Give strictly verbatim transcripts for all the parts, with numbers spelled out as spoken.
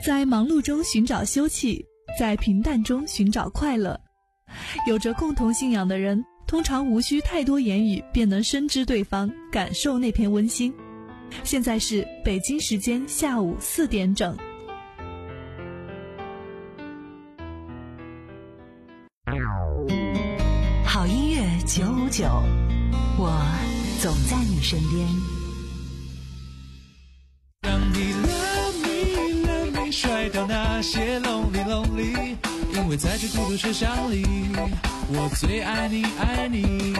在忙碌中寻找休憩，在平淡中寻找快乐。有着共同信仰的人，通常无需太多言语便能深知对方，感受那片温馨。现在是北京时间下午四点整。 好音乐九五九，我总在你身边。 让你 love me love me 甩掉那些 lonely lonely， 因为在这孤独车厢里，我最爱你爱你。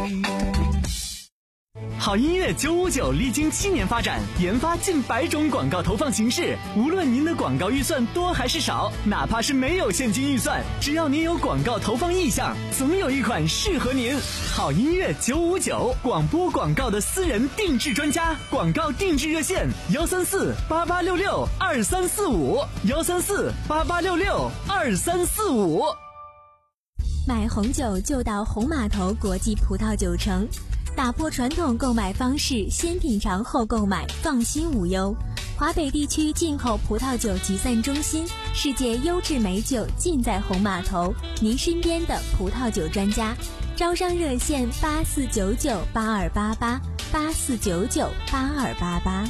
好音乐九五九历经七年发展，研发近百种广告投放形式。无论您的广告预算多还是少，哪怕是没有现金预算，只要您有广告投放意向，总有一款适合您。好音乐九五九，广播广告的私人定制专家，广告定制热线幺三四八八六六二三四五幺三四八八六六二三四五。 买红酒就到红码头国际葡萄酒城。打破传统购买方式，先品尝后购买，放心无忧。华北地区进口葡萄酒集散中心，世界优质美酒尽在红码头，您身边的葡萄酒专家。招商热线八四九九八二八八八四九九八二八八。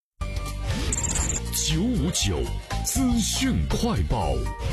九五九资讯快报。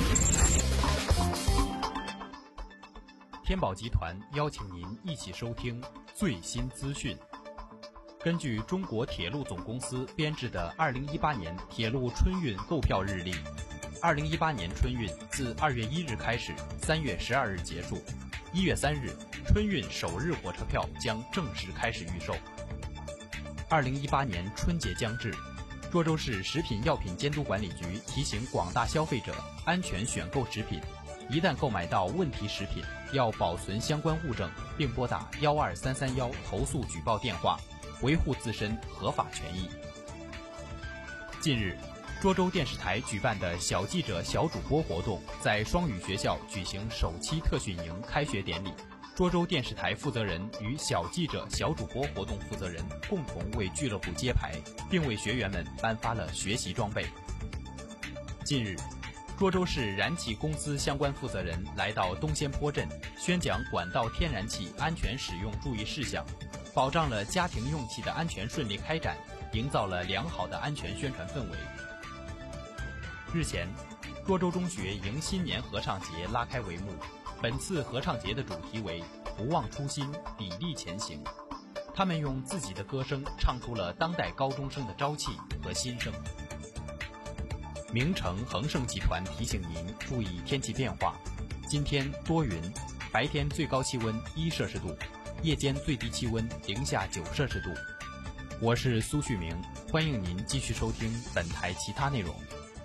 天宝集团邀请您一起收听最新资讯。根据中国铁路总公司编制的二零一八年铁路春运购票日历，二零一八年春运自二月一日开始，三月十二日结束。一月三日，春运首日火车票将正式开始预售。二零一八年春节将至，涿州市食品药品监督管理局提醒广大消费者安全选购食品，一旦购买到问题食品，要保存相关物证，并拨打幺二三三幺投诉举报电话，维护自身合法权益。近日，涿州电视台举办的小记者小主播活动在双语学校举行首期特训营开学典礼。涿州电视台负责人与小记者小主播活动负责人共同为俱乐部揭牌，并为学员们颁发了学习装备。近日，涿州市燃气公司相关负责人来到东仙坡镇，宣讲管道天然气安全使用注意事项，保障了家庭用气的安全顺利开展，营造了良好的安全宣传氛围。日前，涿州中学迎新年合唱节拉开帷幕。本次合唱节的主题为不忘初心，砥砺前行。他们用自己的歌声唱出了当代高中生的朝气和心声。名城恒盛集团提醒您注意天气变化，今天多云，白天最高气温一摄氏度，夜间最低气温零下九摄氏度。我是苏旭明，欢迎您继续收听本台其他内容。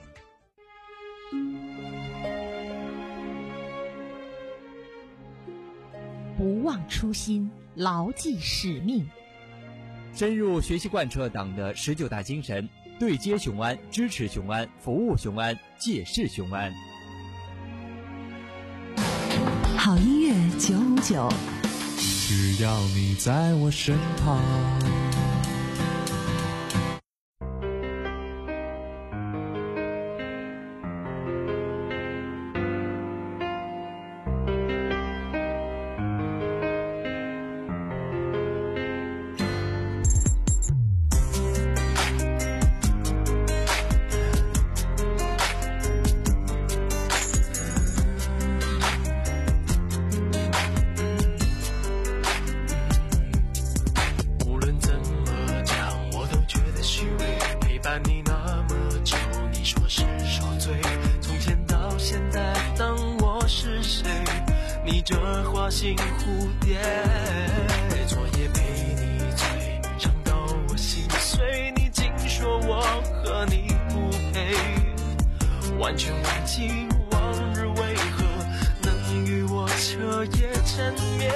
不忘初心，牢记使命， 深入学习贯彻党的十九大精神，对接雄安，支持雄安，服务雄安，借势雄安。 好音乐九五九， 只要你在我身旁。 你这花心蝴蝶，昨夜陪你醉，唱到我心碎，你竟说我和你不配，完全忘记往日为何能与我彻夜缠绵。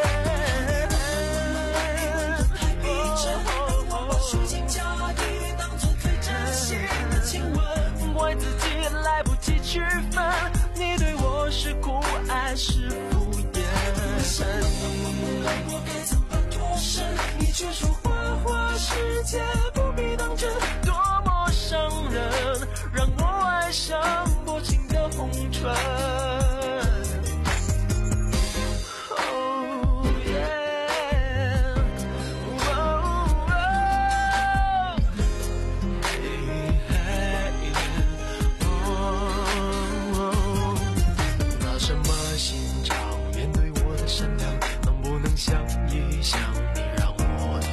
怪自己来不及区分，你对我是酷爱是敷衍。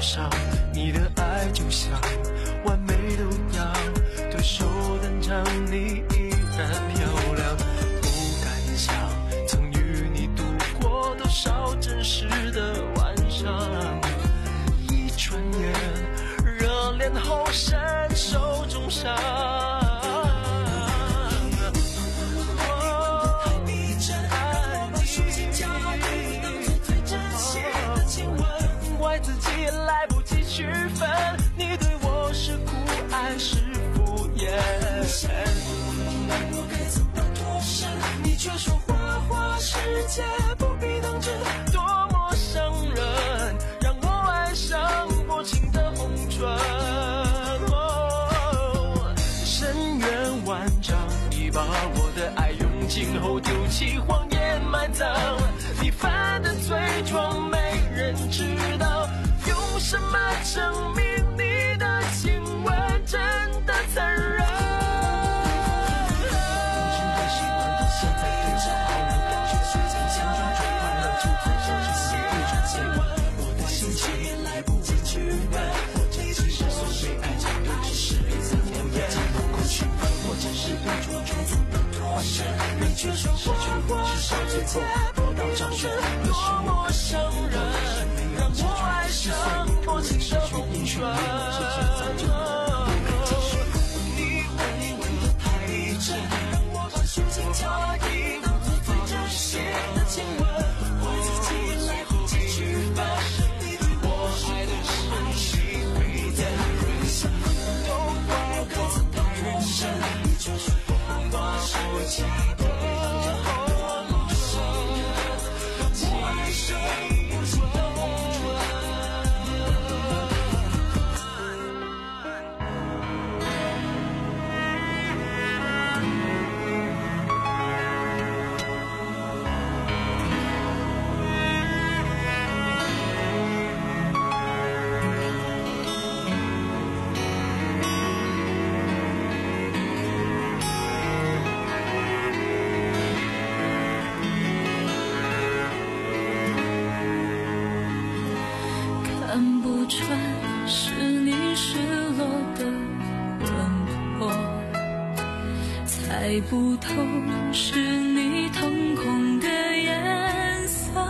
上，你的爱就像完美的舞蹈，对手单掌你依然漂亮。不敢想曾与你度过多少真实的晚上，一转眼热恋后身受重伤。自己来不及区分，你对我是酷爱是敷衍。我该怎么脱身？你却说花花世界不必当真，多么伤人，让我爱上薄情的红唇。哦，深渊万丈，你把我的爱用尽后丢弃，谎言埋葬，你犯的罪状没人知道。用什么证明你的亲吻真的残忍？从现在习惯到现在对着好了，感觉随从相撞最快乐，就在这之前一转接吻，我的心情来不及区分，或者其实所谓爱情都只是彼此敷衍，不够区分，或者是一种重复的脱身，你却说失去我是到最后落到掌声，多么伤人，让我爱上薄情的红唇。你温温的太真，让我把虚情假意当作最真实的亲吻，我自己来不及区分，你对我爱的是你会的人生，都怪我太认真，你就说我把手机的红唇，我爱上薄情的红唇。 看不穿是你失落的魂魄，猜不透是你瞳孔的颜色，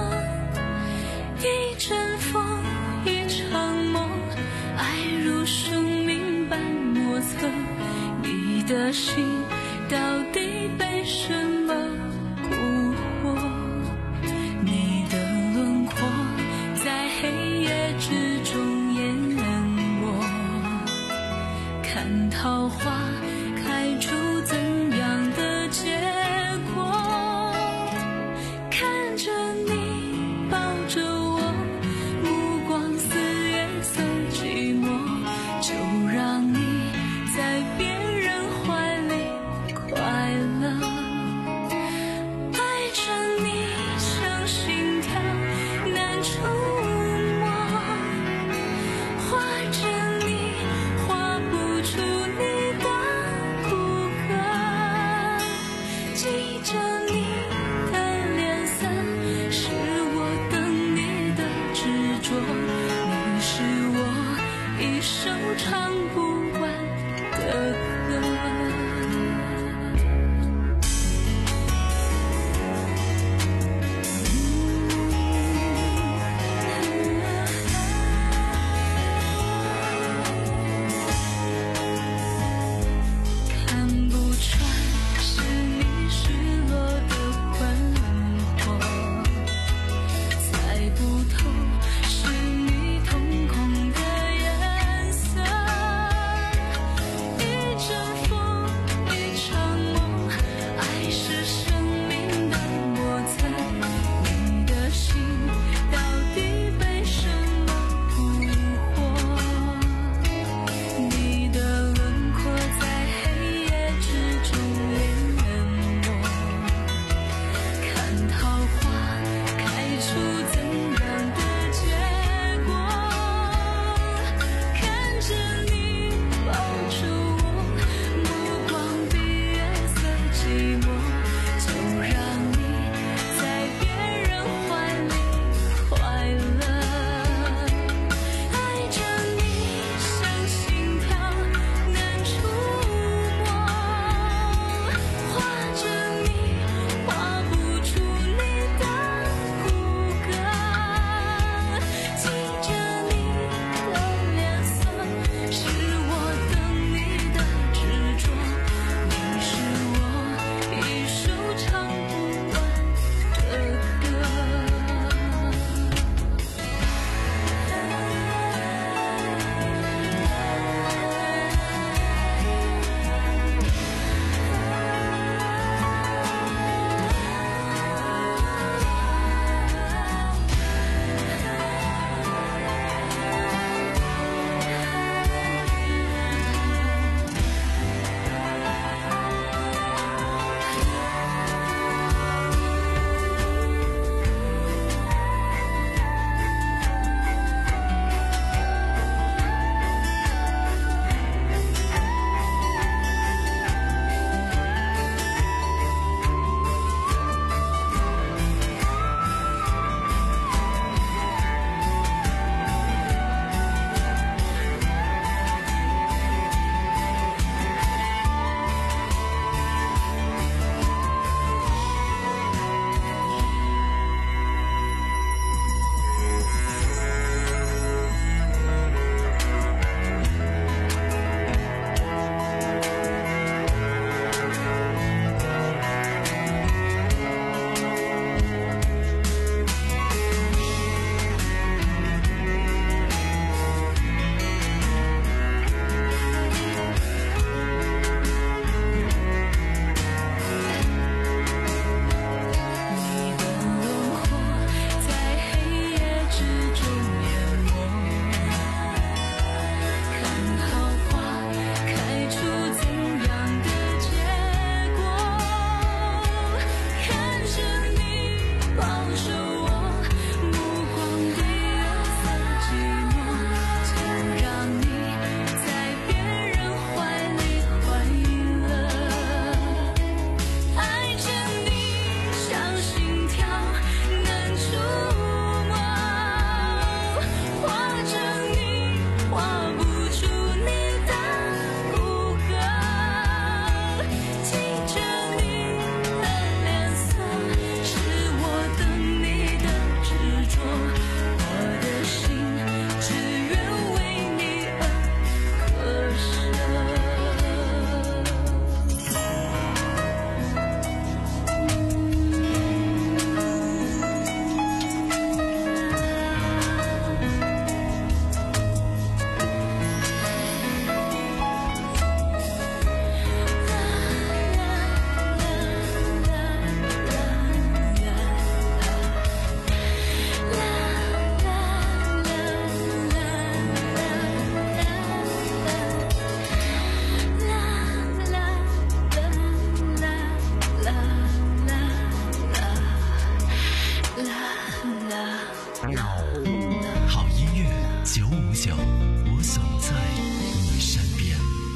一阵风一场梦，爱如生命般莫测，你的心到底被什么蛊惑？你的轮廓在黑夜之中淹没，看桃花开出怎样的结果？看着你抱着我，目光似月色寂寞，就让你在别人怀里快乐，爱着你像心跳难触摸，画着你画不出你的骨骼，记着你的脸色，是我等你的执着，你是我一生唱不完的歌。看不穿是你失落的魂魄，猜不透是你瞳孔的颜色， 九五九，我总在你身边。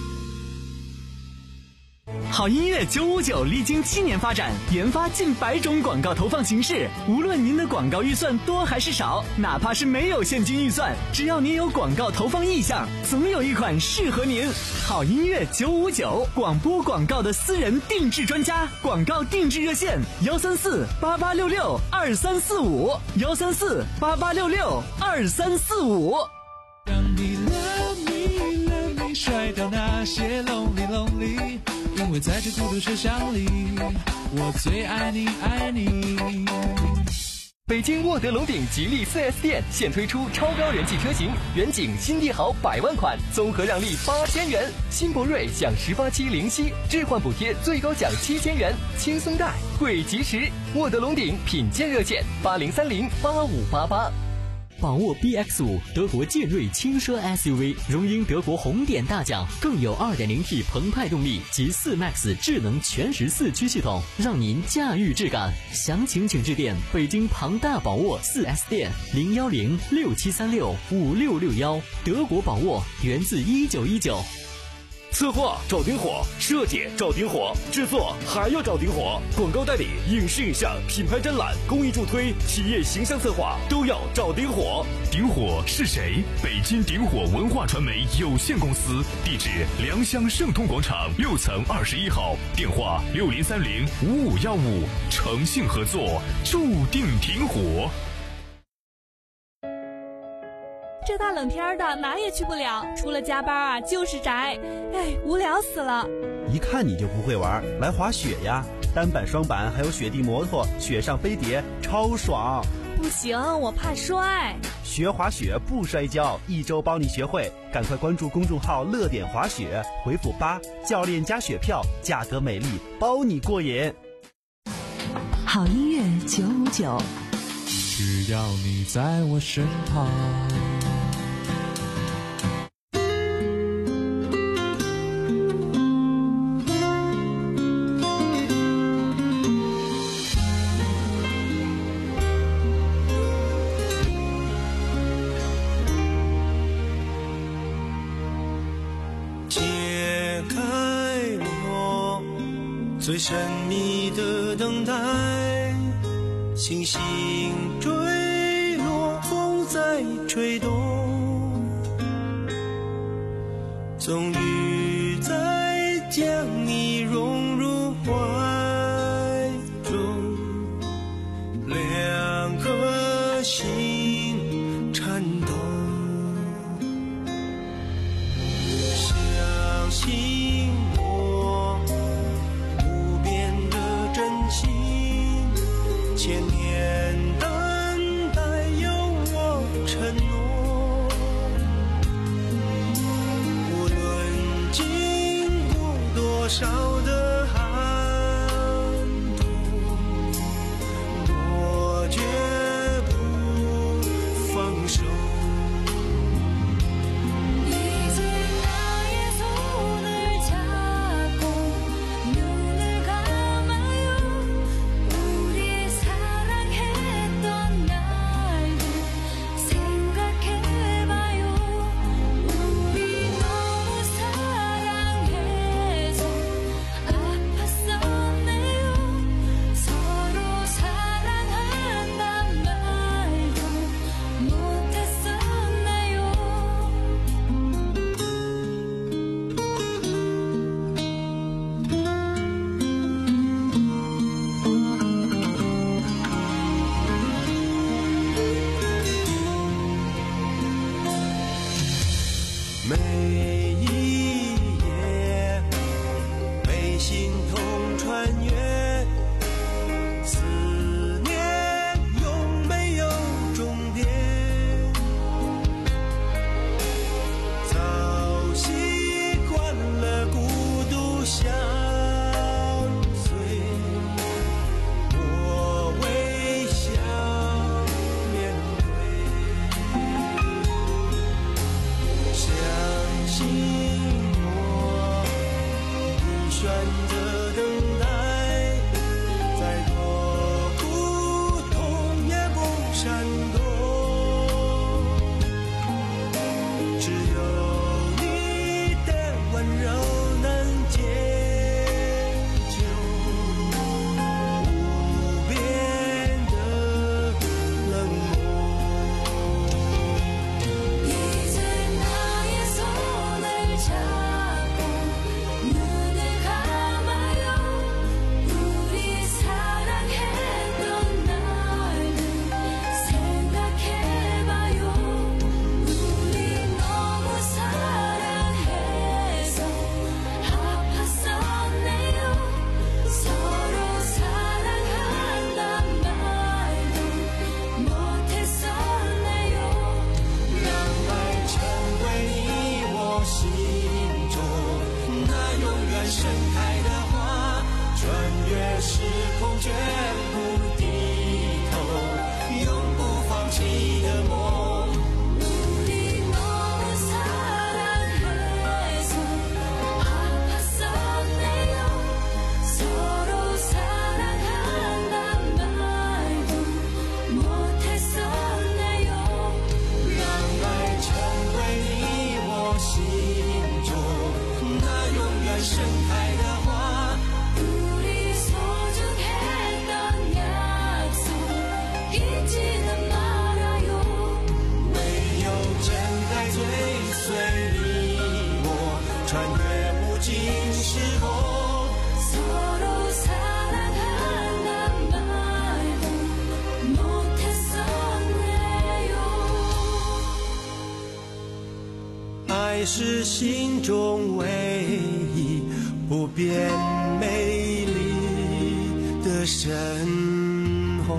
好音乐九五九历经七年发展，研发近百种广告投放形式。无论您的广告预算多还是少，哪怕是没有现金预算，只要您有广告投放意向，总有一款适合您。好音乐九五九，广播广告的私人定制专家，广告定制热线：幺三四八八六六二三四五，幺三四八八六六二三四五。 让你 love me love me 甩掉那些 lonely lonely， 因为在这孤独车厢里，我最爱你爱你。 北京沃德龙鼎吉利 四 S 店现推出超高人气车型远景新帝豪百万款，综合让利八千元；新博瑞享十八期零息置换补贴，最高享七千元，轻松贷贵及时。沃德龙鼎品鉴热线：八零三零八五八八。 宝沃 B X 五 德国健锐轻奢 S U V 荣膺德国红点大奖，更有 二点零 T 澎湃动力及四 Max 智能全时四驱系统，让您驾驭质感。详情请致电北京庞大宝沃 四 S 店零幺零六七三六五六六幺。德国宝沃源自一九一九。 策划找顶火，设计找顶火，制作还要找顶火，广告代理、影视影像、品牌展览、公益助推、企业形象策划都要找顶火。顶火是谁？北京顶火文化传媒有限公司，地址良乡盛通广场六层二十一号，电话六零三零五五幺五，诚信合作，注定顶火。 这大冷天的哪也去不了，除了加班啊就是宅，哎，无聊死了。 一看你就不会玩，来滑雪呀，单板双板还有雪地摩托，雪上飞碟超爽。 不行，我怕摔。 学滑雪不摔跤，一周帮你学会，赶快关注公众号乐点滑雪，回复八，教练加雪票，价格美丽，包你过瘾。 好音乐九五九， 只要你在我身旁。 最神秘的等待，星星坠落，风在吹动，终于在将你融入怀中，两颗心颤动，相信千年等待有我承诺，无论经过多少的寒冬，我绝不放手。 穿越无尽时空。 서로 사랑한단 말도 못했었네요. 爱是心中唯一不变美丽的神话。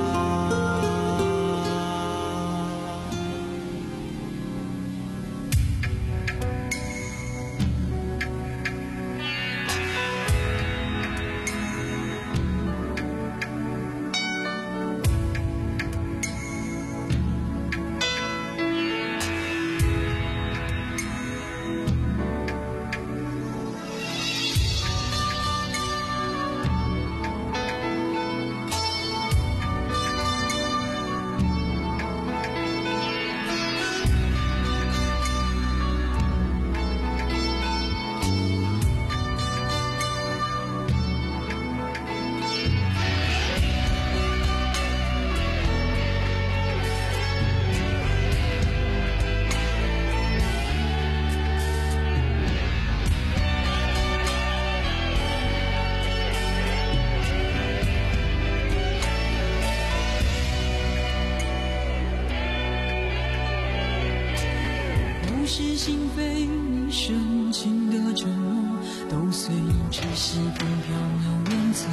是心扉，你深情的承诺，都随窒息风飘渺远走。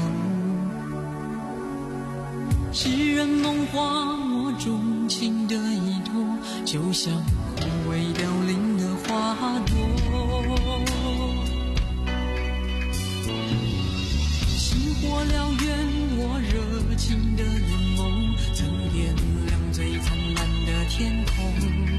诗人梦话，我钟情的依托，就像枯萎凋零的花朵。星火燎原，我热情的眼眸，曾点亮最灿烂的天空。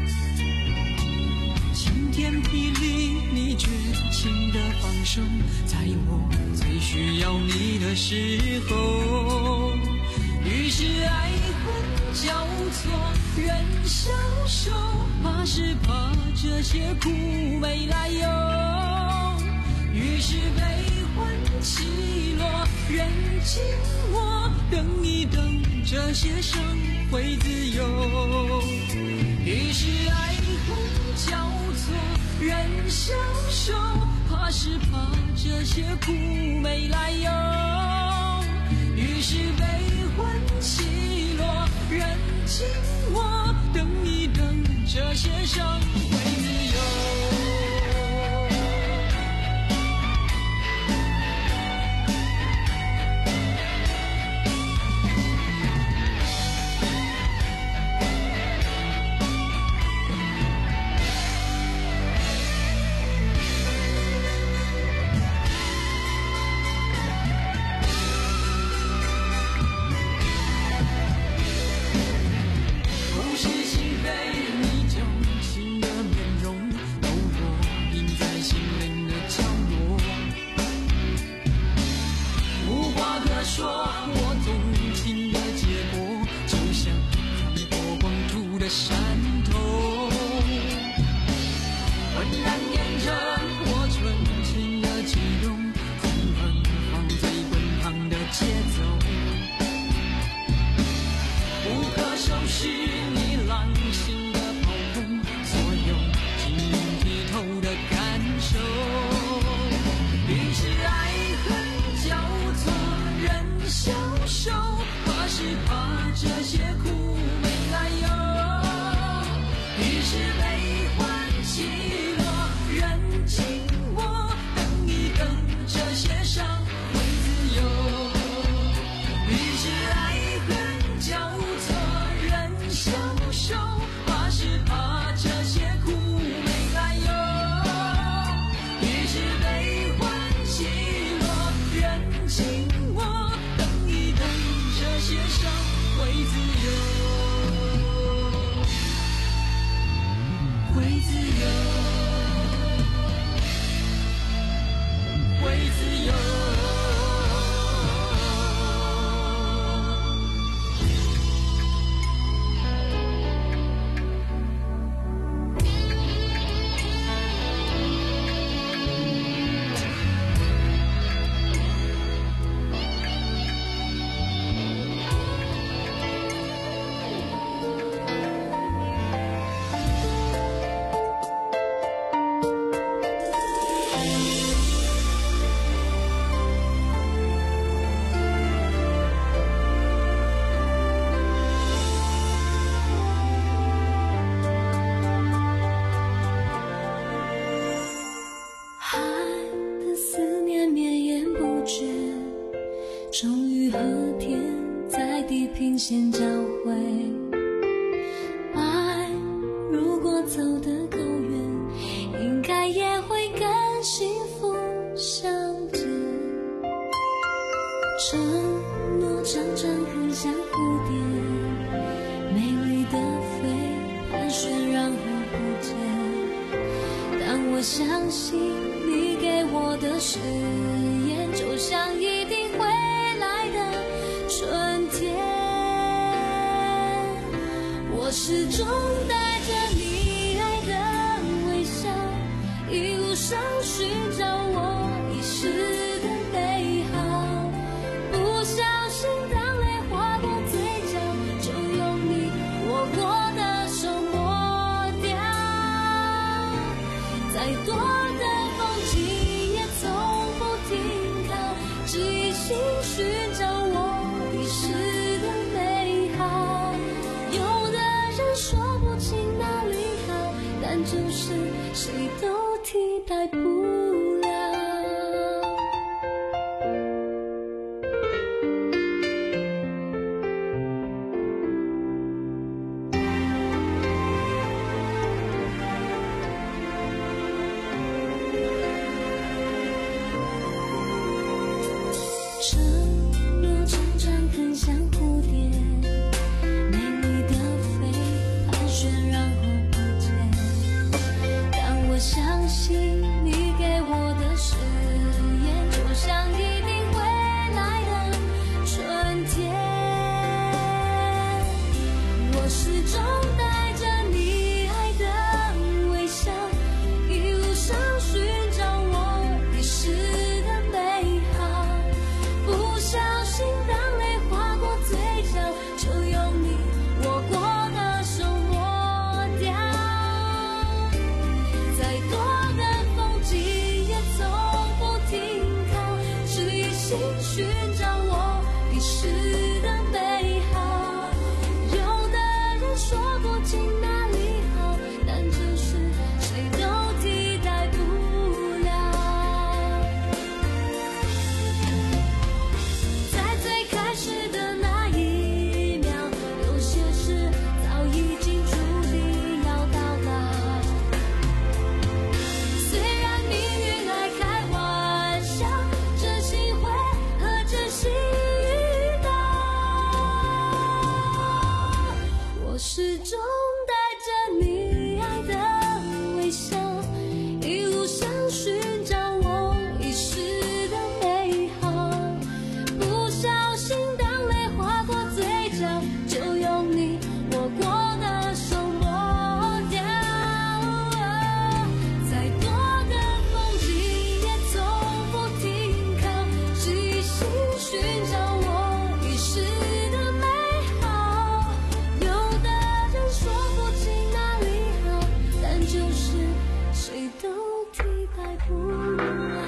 晴天霹雳，你绝情的放手，在我最需要你的时候。于是爱恨交错，人消瘦，怕是怕这些苦没来由。于是悲欢起落，人静我等一等，这些伤会自由。于是爱恨交错。 人消瘦，怕是怕这些苦没来由。于是悲欢起落，人静我等一等，这些伤会自由。 会自由。 旋然后不见。但我相信你给我的誓言，就像一定会来的春天。我始终带着你爱的微笑，一路上寻找我遗失的美好。不小心当泪划过嘴角，就用你握过的手抹掉。再多的风景也从不停靠，只一心寻找我遗失的美好。有的人说不清哪里好，但就是谁都替代不了。承诺成长很像蝴蝶，美丽的飞，盘旋然后不见。但我相信你给我的誓言，就像一定会来的春天。我始终带着你爱的微笑，一路上寻找我遗失的美好。不小心当泪划过嘴角，就用你握过的手抹掉。再多的风景也从不停靠，只一心寻找我遗失的美好。有的人说不清哪里好，但就是谁都替代不了。在最开始的那一秒，有些事早已经注定要到老。虽然命运爱开玩笑，真心会和真心遇到。我始终带着你爱的微笑，一路上寻找我遗失的美好。不小心当泪划过嘴角，就用你握过的手抹掉。再多的风景也从不停靠，只一心寻找我遗失的美好。有的人说不清哪里好，但就是谁都替代不了。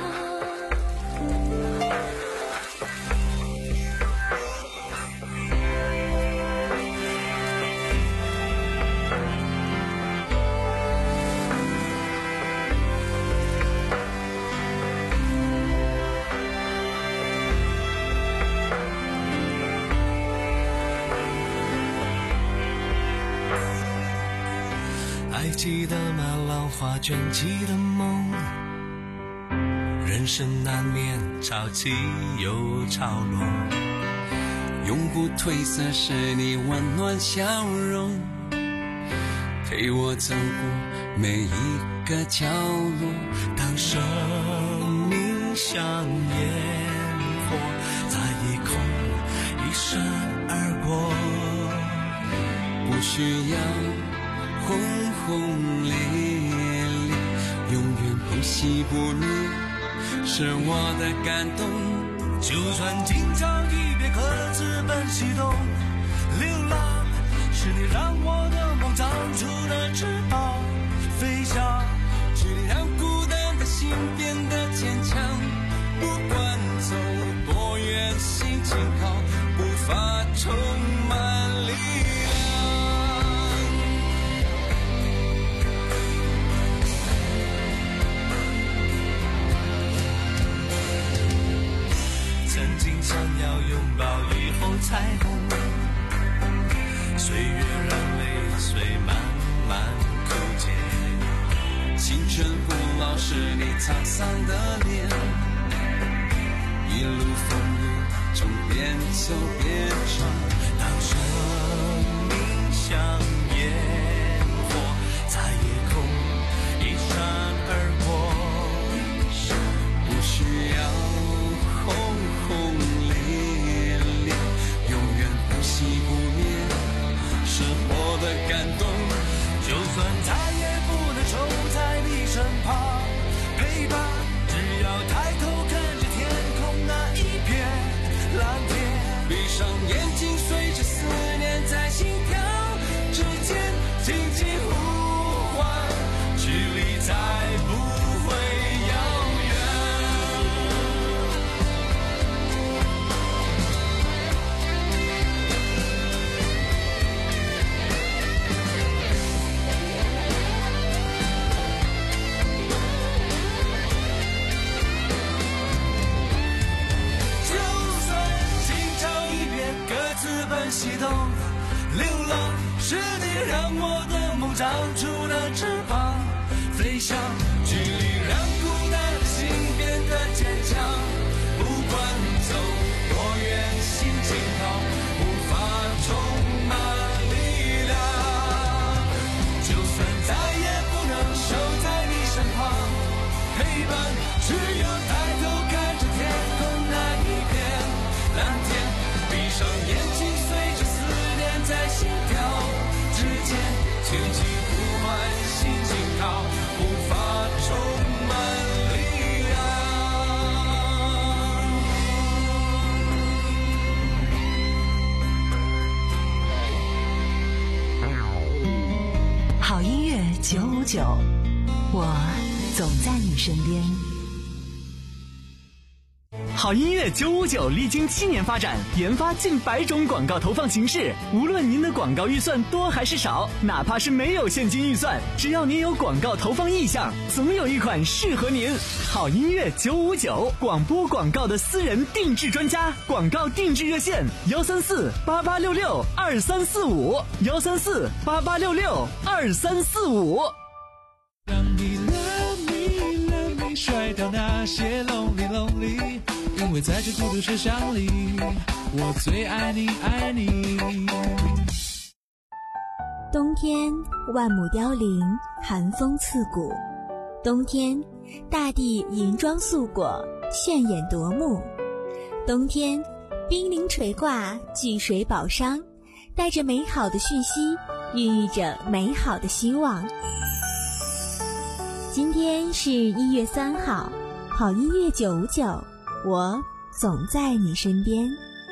还记得吗？浪花卷起的梦，人生难免潮起又潮落，永不褪色是你温暖笑容，陪我走过每一个角落。当生命像烟火，在夜空一闪而过，不需要轰轰烈烈，永远不息不灭，是我的感动。就算今朝一别，各自奔西东，流浪是你让我的梦长出了翅膀，飞翔是你让孤单的心变得坚强。不管走多远，心紧靠，步伐充满力量。曾经想要拥抱雨后彩虹，岁月让泪水慢慢枯竭，青春不老是你沧桑的脸，一路风雨中边走边闯。当生命像烟火， 让我的梦长出了翅膀，飞翔，距离让孤单的心变得坚强。不管走多远，心惊涛无法充满力量。就算再也不能守在你身旁，陪伴只有抬头看着天空那一片蓝天，闭上眼睛，随着思念在心跳之间轻轻呼唤，心惊涛无法充满力量。 好音乐九五九，我总在你身边。 好音乐九五九历经七年发展，研发近百种广告投放形式。无论您的广告预算多还是少，哪怕是没有现金预算，只要您有广告投放意向，总有一款适合您。好音乐九五九，广播广告的私人定制专家，广告定制热线：幺三四八八六六二三四五，幺三四八八六六二三四五。 让你 love me love me 甩掉那些 lonely lonely， 因为在这孤独车厢里，我最爱你爱你。 冬天万亩凋零，寒风刺骨。冬天大地银装素裹，炫眼夺目。冬天冰凌垂挂，巨水宝商，带着美好的讯息，孕育着美好的希望。今天是一月三号，好音乐九五九，我总在你身边。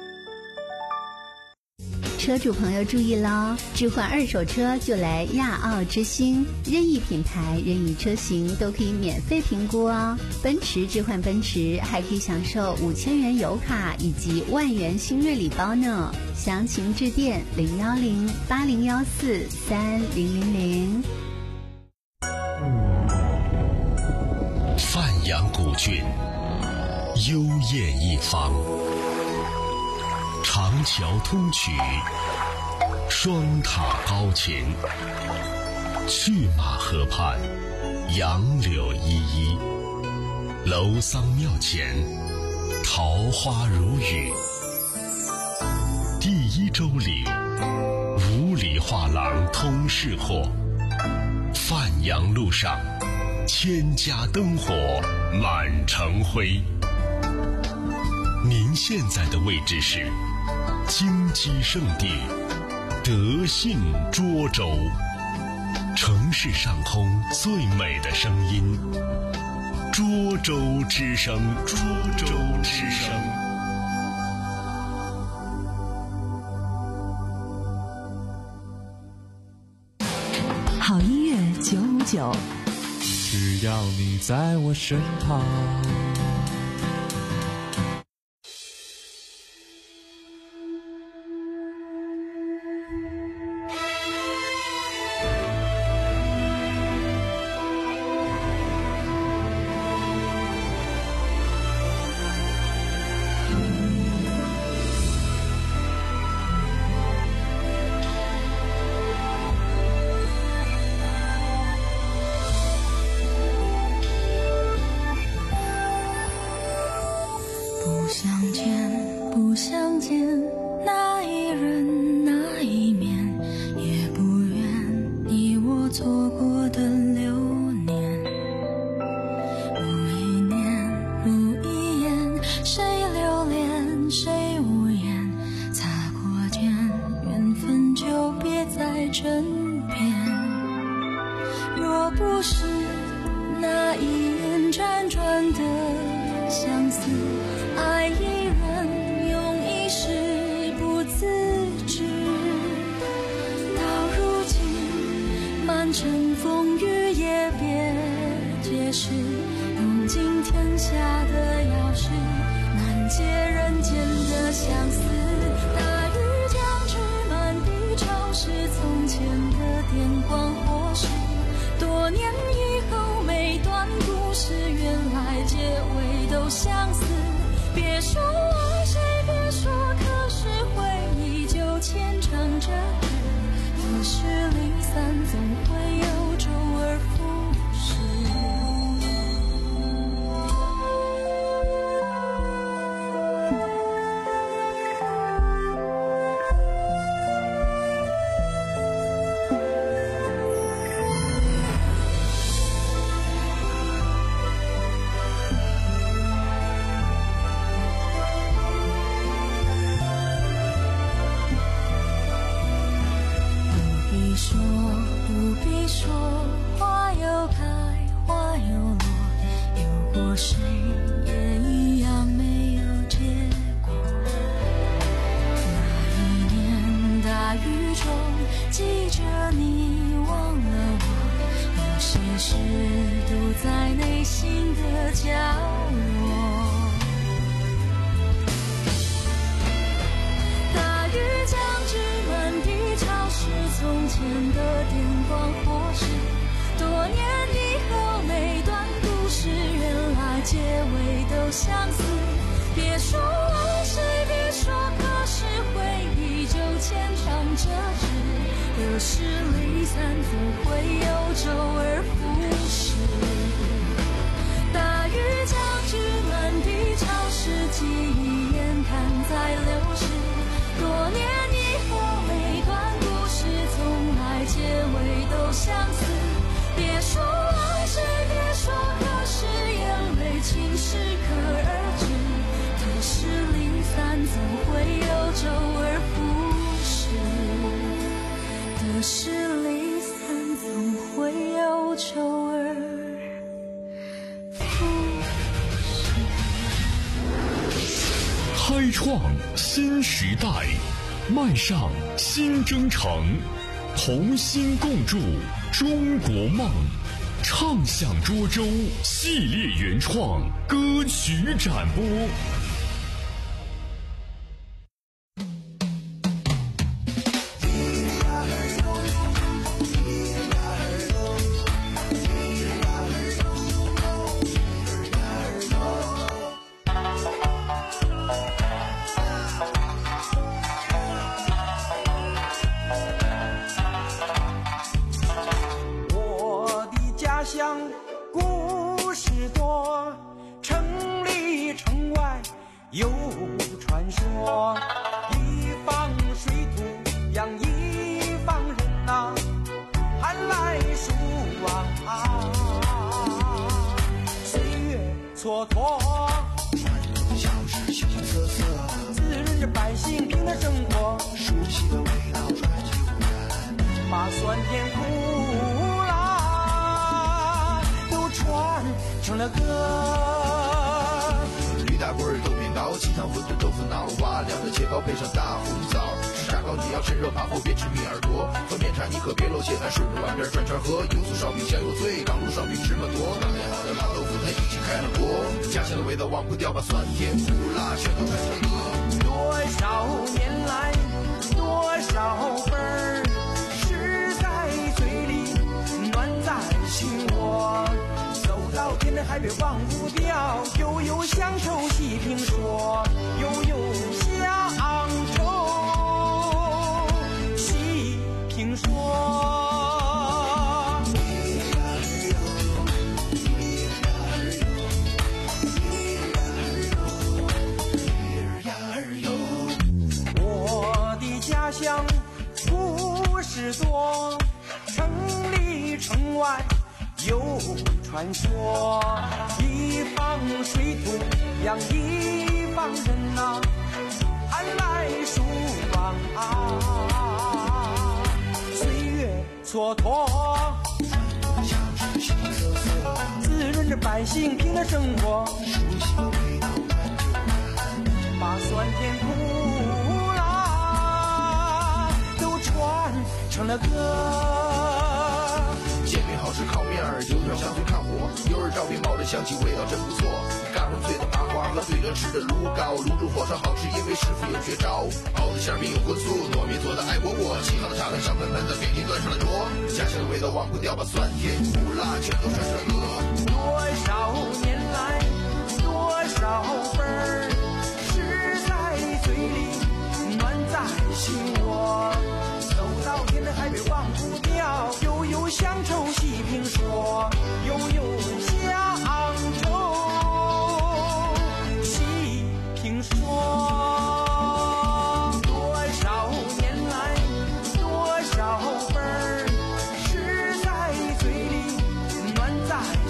车主朋友注意喽，置换二手车就来亚奥之星，任意品牌任意车型都可以免费评估哦。奔驰置换奔驰还可以享受五千元油卡以及万元新锐礼包呢，详情致电零幺零八零幺四三零零零。 范阳古郡，幽艳一方，长桥通衢，双塔高擎，去马河畔，杨柳依依，楼桑庙前，桃花如雨。第一州岭，五里画廊通市货，范阳路上，千家灯火满城辉。您现在的位置是金鸡圣地德信涿州，城市上空最美的声音，涿州之声，涿州之声。 好音乐九五九， 只要你在我身旁。 不相见，不相见，那一人那一面，也不愿你我错过的流年。如一念，如一眼，谁留恋，谁无言，擦过肩，缘分就别在枕边。若不是那一眼辗转的相思，爱一人用一世不自知，到如今满城风雨也别解释，用尽天下的钥匙，难解人间的相思。大雨将至，满地潮湿，从前的电光火石，多年以后每段故事原来结尾都相似。别说爱谁，别说，可是回忆就牵肠着，可是离其实都在内心的角落。大雨将至满地潮湿，从前的电光火石，多年以后每段故事原来结尾都相似。别说往事，别说可是，回忆就牵肠折纸，得失离散总会有周而复始。大雨将至满地潮湿，记忆眼看在流逝，多年以后每段故事从来结尾都相似。别说往事，别说可是，眼泪尽是可而止，得失离散总会有周而复始，得失离散总会有周而复始。 开创新时代，迈上新征程，同心共筑中国梦。畅享涿州系列原创歌曲展播。 故事多，城里城外有传说，一方水土养一方人呐、啊，寒来暑往啊，岁月蹉跎，小事形形色色，滋润着百姓平的生活，熟悉的味道传起忽然，把酸甜苦辣都传成了歌。 驴打滚豆面糕，鸡汤馄饨豆腐脑，瓦凉的切糕配上大红枣，吃炸糕你要趁热扒后别吃米耳朵，喝面茶你可别漏蟹饭，顺着碗边转圈喝，油酥烧饼香又脆，刚炉烧饼芝麻多，刚炼好的老豆腐它已经开了锅，家乡的味道忘不掉，把酸甜苦辣全都传成歌。 多少年来多少份儿诗在嘴里，暖在心窝，走到天南海北忘不掉，悠悠乡愁细评说，悠悠乡愁细评说。我的家乡故事多，城里城外有传说，一方水土养一方人呐、啊，寒来暑往啊，岁月蹉跎，滋润着百姓平的生活，把酸甜苦辣都传成了歌。 煎饼好吃烤面儿，油条香脆看火，油儿照饼冒着香气，味道真不错。嘎嘣脆的麻花和对着吃的卤糕，卤煮火烧好吃，因为师傅有绝招。熬的馅饼有荤素，糯米做的爱窝窝，沏好的茶汤香喷喷的，便宜端上了桌。家乡的味道忘不掉，把酸甜苦辣全都传成歌。 多少年来，多少份儿诗在嘴里，暖在心窝。走到天南海北忘不掉，悠悠乡愁细评说，悠悠乡愁细评说。多少年来，多少份儿诗在嘴里，暖在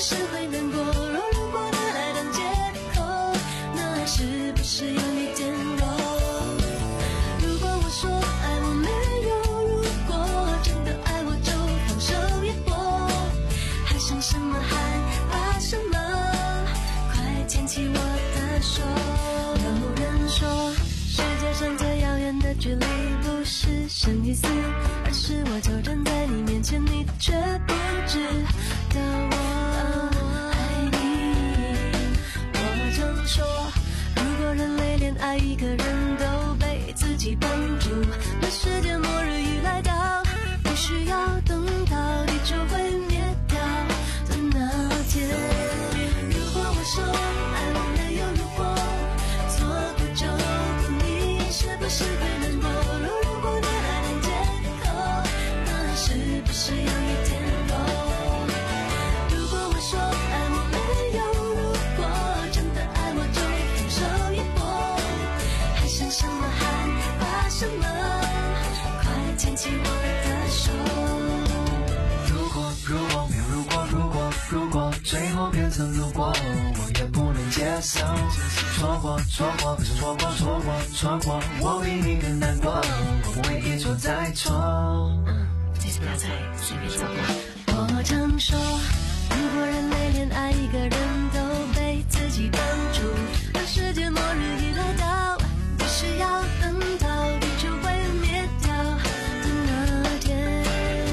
是会难过？若如果拿来当借口，那是不是有一点弱？如果我说爱我没有如果，真的爱我就放手一搏，还剩什么害怕什么？快牵起我的手。有人说世界上最遥远的距离不是生与死，而是我就站在你面前，你却不知道我爱你。我常说，如果人类连爱一个人都被自己绑住，那世界末日一来到，不需要等到地球会灭掉的那天。如果我说爱我没有如果，错过就不你是不是会难过？若如果拿来当借口，那是不是有一点弱？如果我说爱我没有如果，真的爱我就放手一搏，还剩什么害怕什么？快牵起我的手。 如果如果没有如果，如果如果最后变成如果，我也不能接受。错过错过不是错过错过错过，我比你更难过，我不会一错再错。 嗯，这次不要再随便走了。我常说，如果人类连爱一个人都被自己绑住，当世界末日一来到，不需要等到地球会灭掉的那天。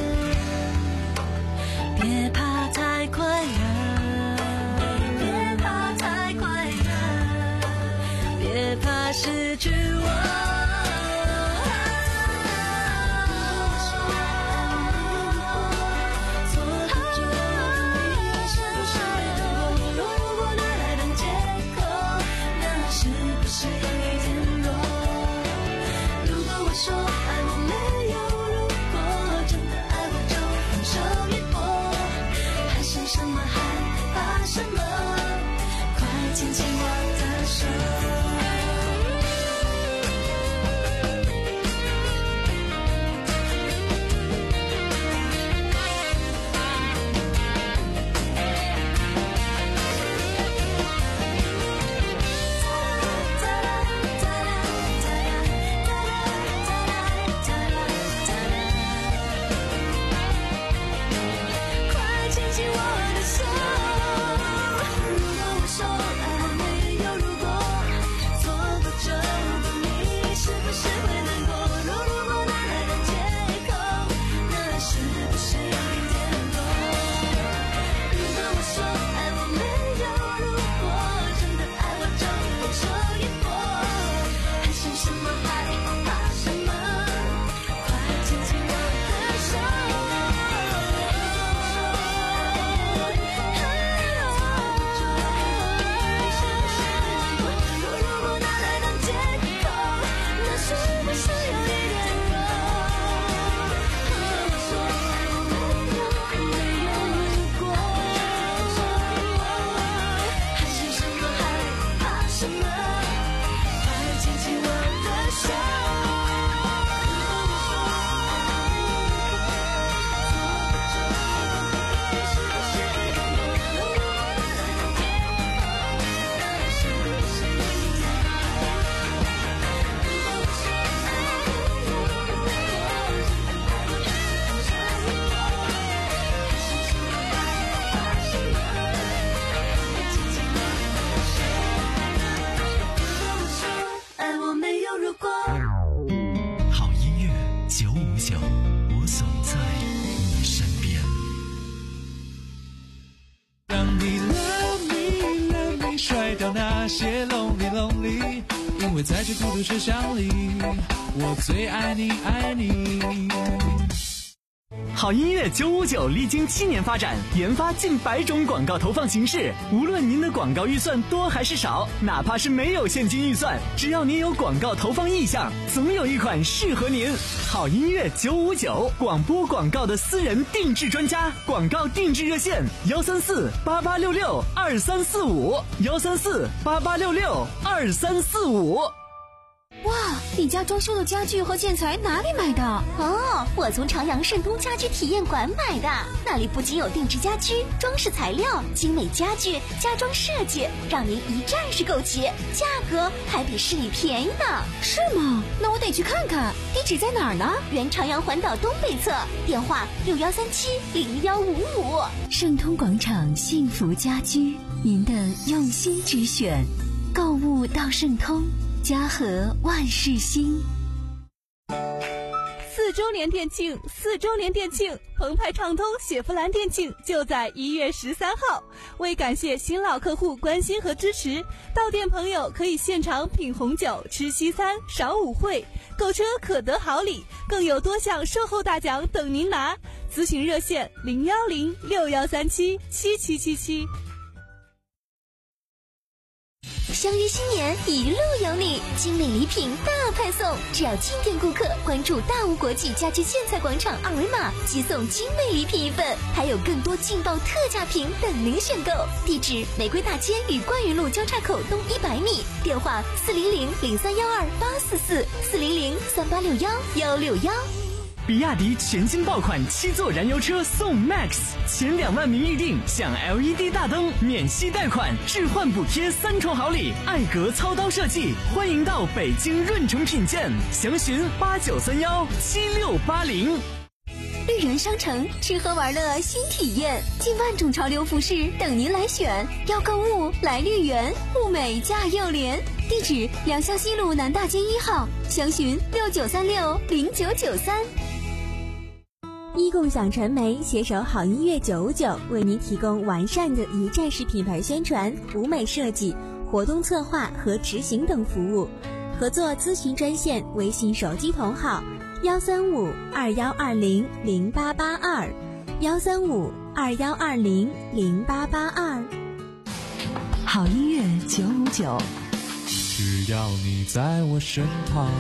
别怕太快乐，别怕太快乐，别怕失去我。说爱我没有如果，真的爱我就放手一搏，还剩什么害怕什么？快牵起我的手。 那些 lonely lonely， 因为在这孤独车厢里，我最爱你爱你。 好音乐九五九历经七年发展，研发近百种广告投放形式。无论您的广告预算多还是少，哪怕是没有现金预算，只要您有广告投放意向，总有一款适合您。好音乐九五九，广播广告的私人定制专家，广告定制热线幺三四八八六六二三四五幺三四八八六六二三四五。 哇， 你家装修的家具和建材哪里买的？ 哦，我从朝阳盛通家居体验馆买的，那里不仅有定制家居、装饰材料、精美家具、家装设计，让您一站式购齐，价格还比市里便宜呢。 是吗？那我得去看看。地址在哪儿呢？ 原朝阳环岛东北侧，电话六幺三七零幺五五。 盛通广场幸福家居，您的用心之选。购物到盛通，家和万事兴。 四周年店庆，四周年店庆，澎湃畅通雪佛兰店庆就在一月十三号。为感谢新老客户关心和支持，到店朋友可以现场品红酒、吃西餐、赏舞会，购车可得好礼，更有多项售后大奖等您拿。咨询热线零幺零六幺三七七七七七。 相约新年，一路有你，精美礼品大派送，只要进店顾客关注大吴国际家居建材广场二维码，即送精美礼品一份，还有更多劲爆特价品等您选购。地址：玫瑰大街与冠云路交叉口东一百米，电话四零零零三幺二八四四四零零三八六幺幺六幺。 比亚迪全新爆款七座燃油车送 Max， 前两万名预定享 L E D 大灯、免息贷款、置换补贴三重好礼，艾格操刀设计，欢迎到北京润城品鉴，详询八九三幺七六八零。 绿源商城吃喝玩乐新体验，近万种潮流服饰等您来选。要购物来绿源，物美价又廉。地址：良校西路南大街一号，详询六九三六零九九三。一共享传媒携手好音乐九五九，为您提供完善的一站式品牌宣传、舞美设计、活动策划和执行等服务。合作咨询专线：微信手机同号幺三五二幺二零零八八二，幺三五二幺二零零八八二。 好音乐九五九， 只要你在我身旁。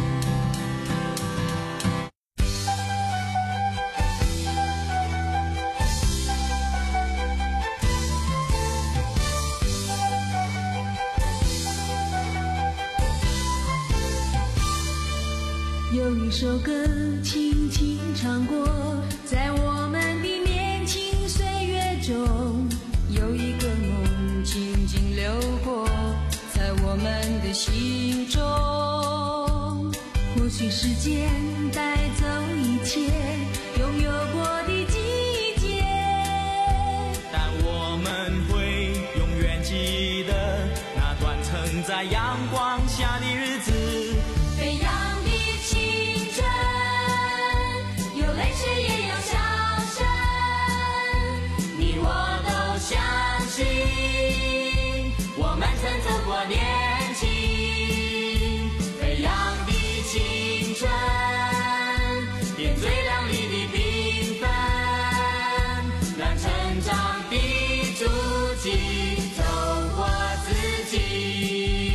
有一首歌轻轻唱过，在我们的年轻岁月中，有一个梦静静流过，在我们的心中。或许时间带走一切拥有过的季节， 但我们会永远记得那段曾在阳光下的日子。 飞扬我们曾走过年轻，飞扬的青春，点缀亮丽的缤纷，让成长的足迹走过自己。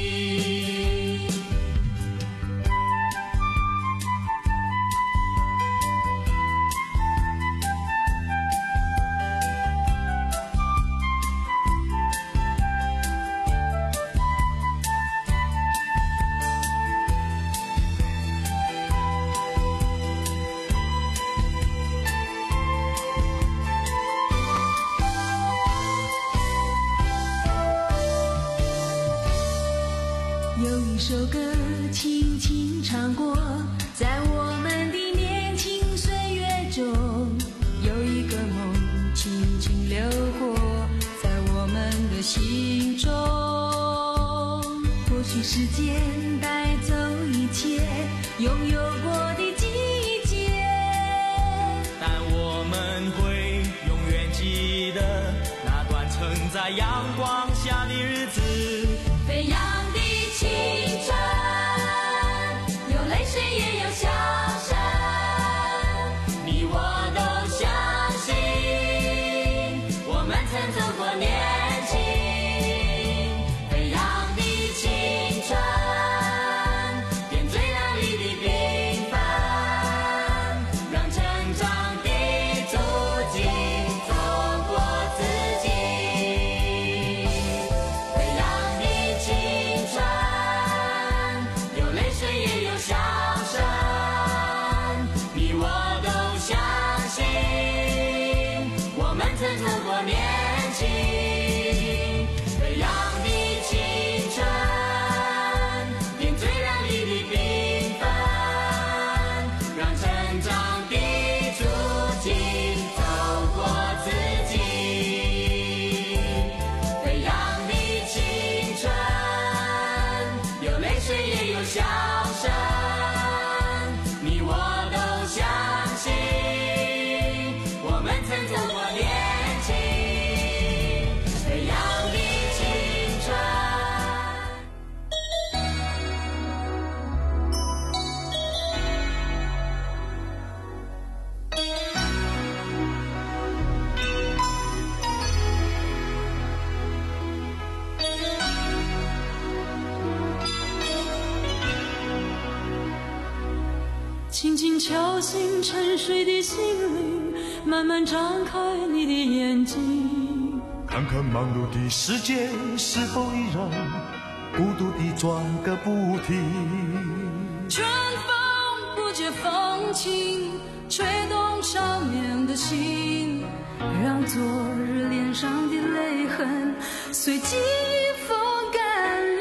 有一首歌轻轻唱过，在我们的年轻岁月中，有一个梦轻轻流过，在我们的心中。或许时间带走一切拥有过的季节， 但我们会永远记得那段曾在阳光下的日子。 飞扬的青春，有泪水也有笑声， 你我都相信我们曾走过年轻。飞扬的青春，点缀亮丽的缤纷，让成长的足迹走过自己。飞扬的青春，有泪水也有走过年轻飞扬的青春，点缀亮丽的缤纷，让成长的足迹走过自己。飞扬的青春，有泪水也有笑声，你我都相信，我们曾走过年轻飞扬的青春。 轻轻敲醒沉睡的心灵，慢慢张开你的眼睛， 看看忙碌的世界是否依然孤独地转个不停。 春风不解风情，吹动少年的心，让昨日脸上的泪痕随季风干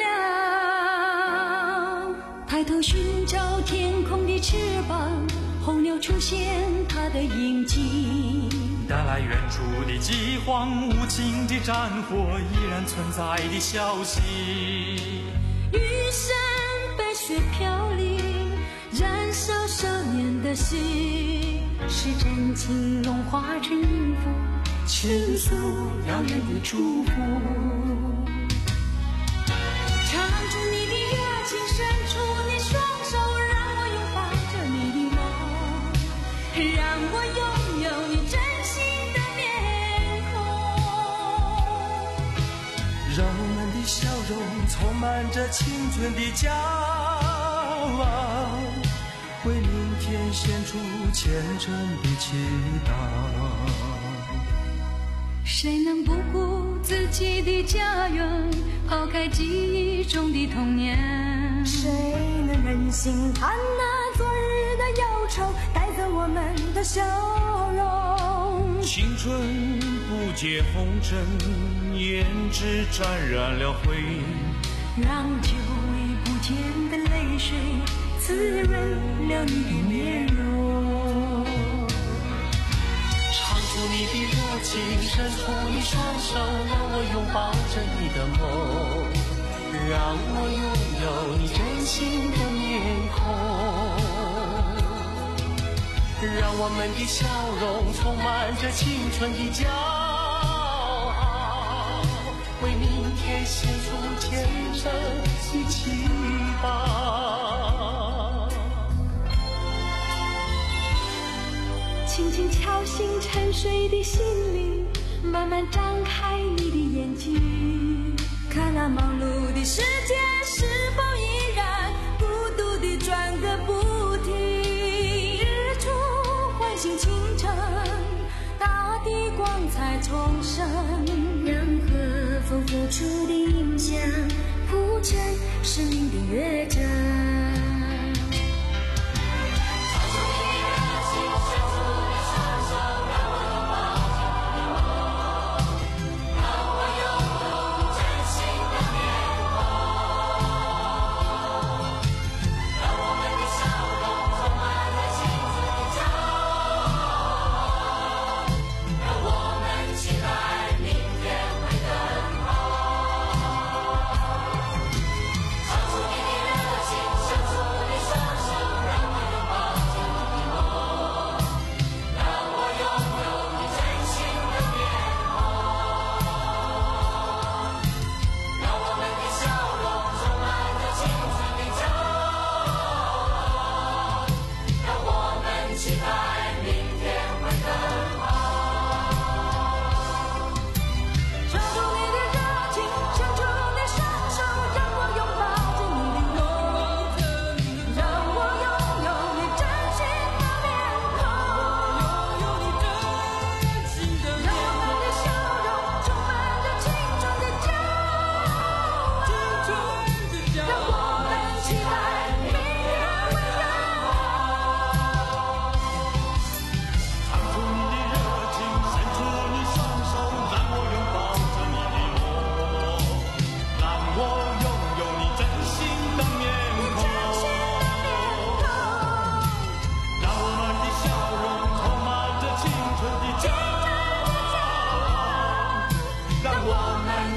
了。抬头寻找天空的翅膀，候鸟出现它的影迹， 带来远处的饥荒，无情的战火依然存在的消息。 玉山白雪飘零，燃烧少年的心，是真情融化成音符，倾诉遥远的祝福。唱出你的热情，伸出你双手，让我拥抱着你的梦，让我拥有你真心的面孔， 让我们的笑容充满着青春的骄傲，为明天献出虔诚的祈祷。 谁能不顾自己的家园，抛开记忆中的童年？ 谁能忍心看那昨日的忧愁带走我们的笑容？ 青春不解红尘，胭脂沾染了灰， 让久已不见的泪水滋润了你的面容。 唱出你的热情，伸出你双手，让我拥抱着你的梦，让我拥有你真心的面孔，让我们的笑容充满着青春的骄傲，为明天献出虔诚的祈祷。 轻轻敲醒沉睡的心灵，慢慢张开你的眼睛， 看那忙碌的世界是否依然孤独地转个不停。日出唤醒清晨，大地光彩重生， 让和风付出的影响铺成生命的乐章。 唱出你的热情，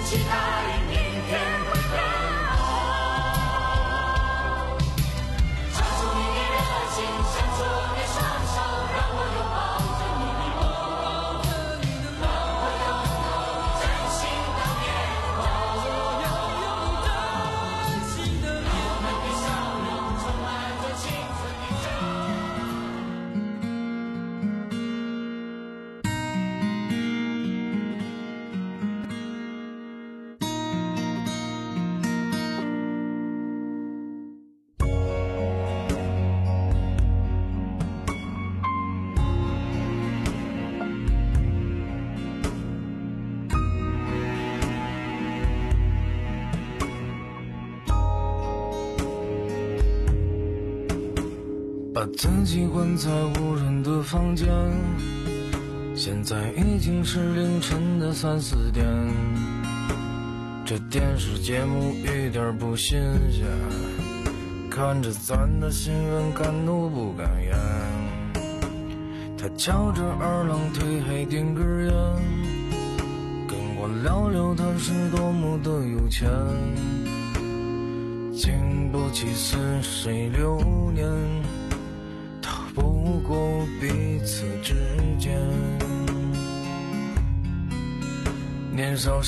期待明天会更好。唱出你的热情，伸出你双手，让我拥抱着你的梦，让我拥有真心的面孔，让我们的笑容充满着青春的真。 把自己关在无人的房间，现在已经是凌晨的三四点，这电视节目一点不新鲜，看着咱的新闻敢怒不敢言。他翘着二郎腿还点根烟，跟我聊聊他是多么的有钱，经不起似水流年，不过彼此之间，年少